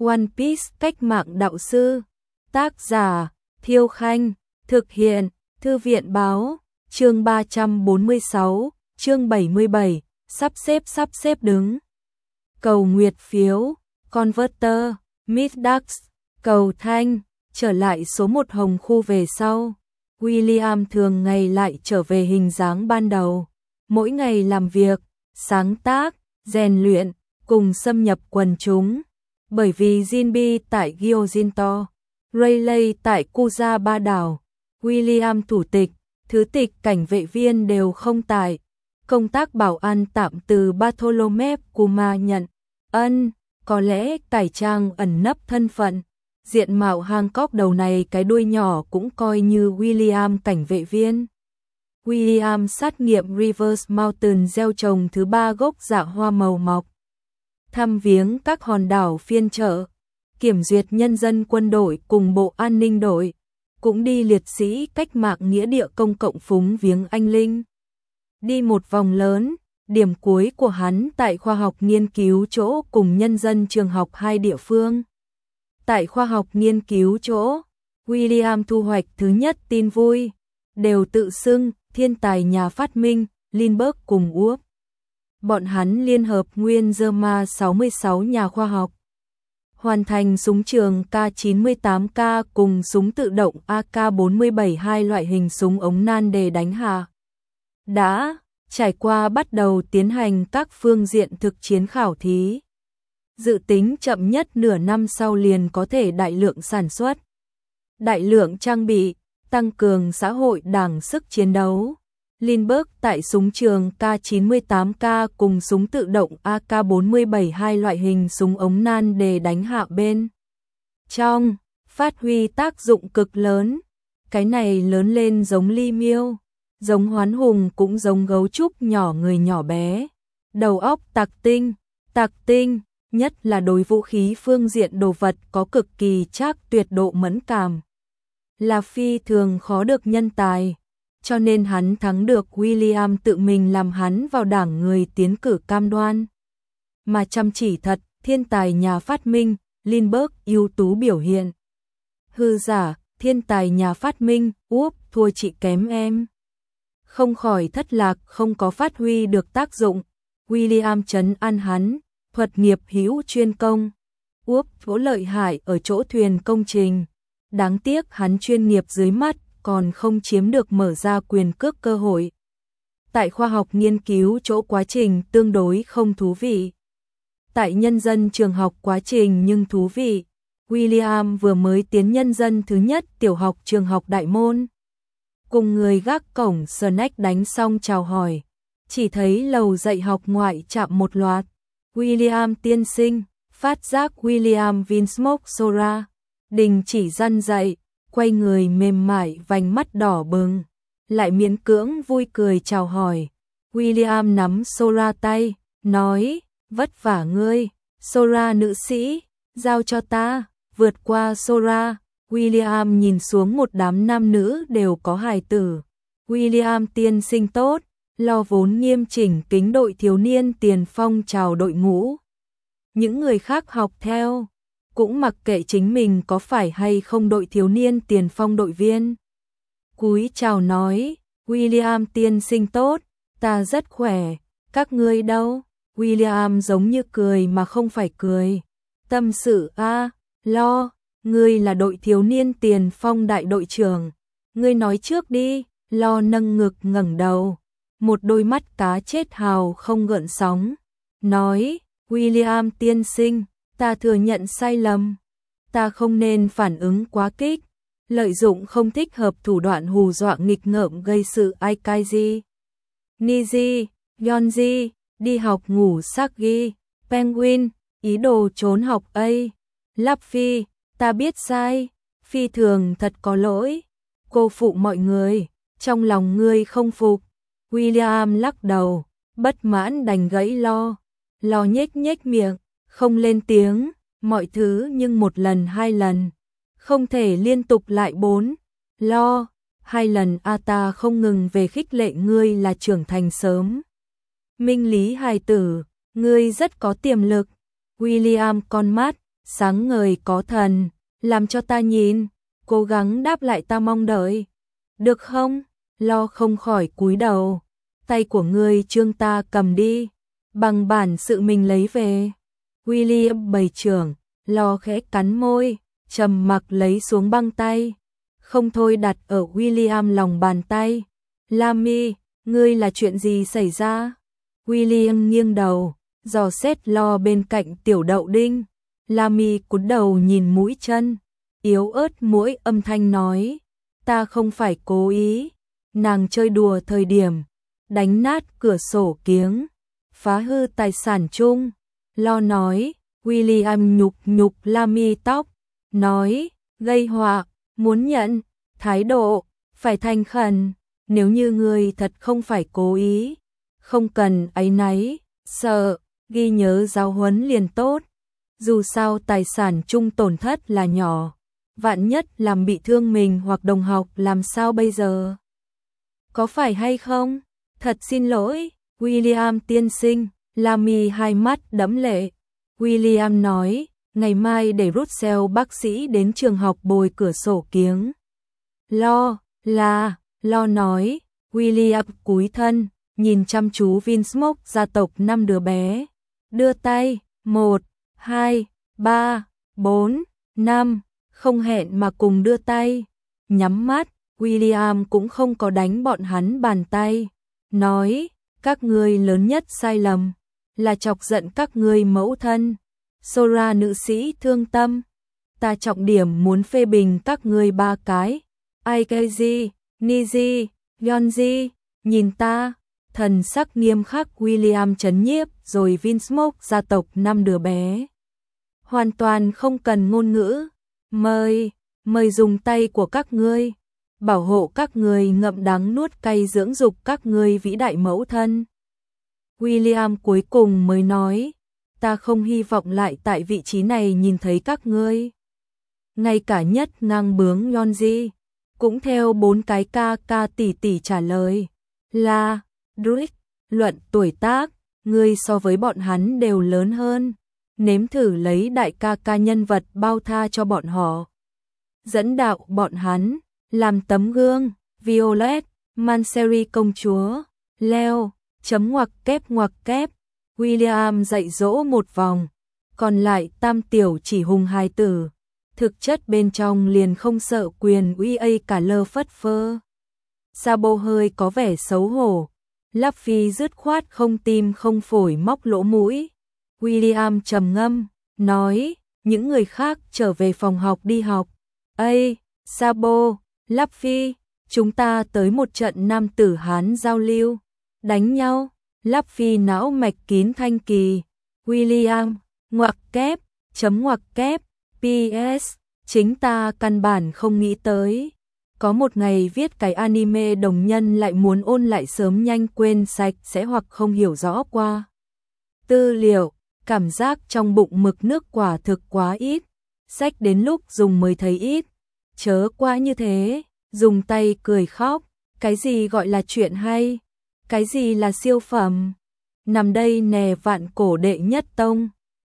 One Piece cách mạng đạo sư. Tác giả Thiêu Khanh. Thực hiện Thư viện Báo. Chương 346, chương 77, sắp xếp đứng. Cầu nguyệt phiếu, Converter, Middax, cầu thanh, trở lại số 1 hồng khu về sau. William thường ngày lại trở về hình dáng ban đầu. Mỗi ngày làm việc, sáng tác, rèn luyện, cùng xâm nhập quần chúng. Bởi vì Jinbe tại Gyojinto, Rayleigh tại Kuja Ba Đảo, William thủ tịch, thứ tịch cảnh vệ viên đều không tại. Công tác bảo an tạm từ Bartholomew Kuma nhận. Có lẽ cải trang ẩn nấp thân phận. Diện mạo Hancock đầu này cái đuôi nhỏ cũng coi như William cảnh vệ viên. William sát nghiệm Rivers Mountain gieo trồng thứ 3 gốc dạ hoa màu mọc. Thăm viếng các hòn đảo phiên chợ. Kiểm duyệt nhân dân quân đội cùng bộ an ninh đội. Cũng đi liệt sĩ cách mạng nghĩa địa công cộng phúng viếng anh linh. Đi một vòng lớn, điểm cuối của hắn tại khoa học nghiên cứu chỗ cùng nhân dân trường học hai địa phương. Tại khoa học nghiên cứu chỗ, William thu hoạch thứ nhất tin vui, đều tự xưng thiên tài nhà phát minh, Lindbergh cùng Úc. Bọn hắn liên hợp nguyên Germa 66 nhà khoa học. Hoàn thành súng trường K98K cùng súng tự động AK-47 hai loại hình súng ống nan đề đánh hạ. Đã trải qua bắt đầu tiến hành các phương diện thực chiến khảo thí. Dự tính chậm nhất nửa năm sau liền có thể đại lượng sản xuất. Đại lượng trang bị, tăng cường xã hội đẳng sức chiến đấu. Lindbergh tại súng trường K98K cùng súng tự động AK-47 hai loại hình súng ống nan đề đánh hạ bên trong, phát huy tác dụng cực lớn. Cái này lớn lên giống Ly Miêu, giống Hoán Hùng cũng giống gấu trúc nhỏ người nhỏ bé. Đầu óc tạc tinh, nhất là đối vũ khí phương diện đồ vật có cực kỳ chắc tuyệt độ mẫn cảm. Là phi thường khó được nhân tài. Cho nên hắn thắng được William tự mình làm hắn vào đảng người tiến cử cam đoan. Mà chăm chỉ thật, thiên tài nhà phát minh, Lindbergh ưu tú biểu hiện. Hư giả, thiên tài nhà phát minh, úp, thua chị kém em. Không khỏi thất lạc, không có phát huy được tác dụng. William trấn an hắn, thuật nghiệp hữu chuyên công. Úp, chỗ lợi hại ở chỗ thuyền công trình. Đáng tiếc hắn chuyên nghiệp dưới mắt, còn không chiếm được mở ra quyền cước cơ hội. Tại khoa học nghiên cứu chỗ quá trình tương đối không thú vị. Tại nhân dân trường học quá trình nhưng thú vị. William vừa mới tiến nhân dân thứ nhất tiểu học trường học Đại Môn. Cùng người gác cổng Snack đánh xong chào hỏi. Chỉ thấy lầu dạy học ngoại chạm một loạt. William tiên sinh, phát giác William Vinsmoke Sora. Đình chỉ răn dạy. Quay người mềm mại vành mắt đỏ bừng, lại miễn cưỡng vui cười chào hỏi. William nắm Sora tay, nói, vất vả ngươi, Sora nữ sĩ, giao cho ta. Vượt qua Sora, William nhìn xuống một đám nam nữ đều có hài tử. William tiên sinh tốt, lo vốn nghiêm chỉnh kính đội thiếu niên tiền phong chào đội ngũ. Những người khác học theo. Cũng mặc kệ chính mình có phải hay không đội thiếu niên tiền phong đội viên. Cúi chào nói, William tiên sinh tốt, ta rất khỏe, các ngươi đâu? William giống như cười mà không phải cười. Tâm sự lo, ngươi là đội thiếu niên tiền phong đại đội trưởng. Ngươi nói trước đi, lo nâng ngực ngẩng đầu. Một đôi mắt cá chết hào không gợn sóng. Nói, William tiên sinh. Ta thừa nhận sai lầm. Ta không nên phản ứng quá kích. Lợi dụng không thích hợp thủ đoạn hù dọa nghịch ngợm gây sự Aikaiji. Niji, Yonji, đi học ngủ Sagi, Penguin, ý đồ trốn học A. Luffy, ta biết sai. Phi thường thật có lỗi. Cô phụ mọi người. Trong lòng ngươi không phục. William lắc đầu. Bất mãn đành gãy lo. Lo nhếch miệng. Không lên tiếng, mọi thứ nhưng một lần hai lần. Không thể liên tục lại 4. Lo, 2 lần ta không ngừng về khích lệ ngươi là trưởng thành sớm. Minh lý hài tử, ngươi rất có tiềm lực. William con mắt, sáng ngời có thần, làm cho ta nhìn, cố gắng đáp lại ta mong đợi. Được không? Lo không khỏi cúi đầu. Tay của ngươi trương ta cầm đi, bằng bản sự mình lấy về. William bày trưởng, Lo khẽ cắn môi, trầm mặc lấy xuống băng tay. Không thôi đặt ở William lòng bàn tay. Lamy, ngươi là chuyện gì xảy ra? William nghiêng đầu, dò xét Lo bên cạnh tiểu đậu đinh. Lamy cúi đầu nhìn mũi chân, yếu ớt mũi âm thanh nói, ta không phải cố ý. Nàng chơi đùa thời điểm, đánh nát cửa sổ kiếng, phá hư tài sản chung. Lo nói, William nhục nhục Lamy tóc, nói, gây họa, muốn nhận, thái độ, phải thành khẩn, nếu như ngươi thật không phải cố ý, không cần áy náy, sợ, ghi nhớ giáo huấn liền tốt. Dù sao tài sản chung tổn thất là nhỏ, vạn nhất làm bị thương mình hoặc đồng học làm sao bây giờ? Có phải hay không? Thật xin lỗi, William tiên sinh. Lamy hai mắt đẫm lệ. William nói, ngày mai để Russell bác sĩ đến trường học bồi cửa sổ kiếng. Lo nói, William cúi thân, nhìn chăm chú Vinsmoke gia tộc 5 đứa bé. Đưa tay, 1, 2, 3, 4, 5, không hẹn mà cùng đưa tay. Nhắm mắt, William cũng không có đánh bọn hắn bàn tay. Nói, các ngươi lớn nhất sai lầm là chọc giận các ngươi mẫu thân. Sora nữ sĩ thương tâm. Ta trọng điểm muốn phê bình các ngươi 3 cái. Aikaji, Niji, Yonji, nhìn ta. Thần sắc nghiêm khắc William trấn nhiếp rồi Vinsmoke gia tộc 5 đứa bé. Hoàn toàn không cần ngôn ngữ. Mời dùng tay của các ngươi. Bảo hộ các ngươi ngậm đắng nuốt cay dưỡng dục các ngươi vĩ đại mẫu thân. William cuối cùng mới nói, ta không hy vọng lại tại vị trí này nhìn thấy các ngươi. Ngay cả nhất ngang bướng Yonji, cũng theo 4 cái ca tỷ trả lời. Là, Druid, luận tuổi tác, ngươi so với bọn hắn đều lớn hơn. Nếm thử lấy đại ca nhân vật bao tha cho bọn họ. Dẫn đạo bọn hắn, làm tấm gương, Violet, Manseri công chúa, Leo, chấm ngoặc kép, William dạy dỗ một vòng, còn lại tam tiểu chỉ hùng hài tử, thực chất bên trong liền không sợ quyền uy cả lơ phất phơ. Sabo hơi có vẻ xấu hổ, Luffy dứt khoát không tim không phổi móc lỗ mũi. William trầm ngâm, nói, những người khác trở về phòng học đi học. Sabo, Luffy, chúng ta tới một trận nam tử Hán giao lưu. Đánh nhau, Luffy não mạch kín thanh kỳ. William, ngoặc kép, PS, chính ta căn bản không nghĩ tới. Có một ngày viết cái anime đồng nhân lại muốn ôn lại sớm nhanh quên sạch sẽ hoặc không hiểu rõ qua. Tư liệu, cảm giác trong bụng mực nước quả thực quá ít. Sách đến lúc dùng mới thấy ít. Chớ quá như thế, dùng tay cười khóc. Cái gì gọi là chuyện hay? Cái gì là siêu phẩm? Nằm đây nè vạn cổ đệ nhất tông.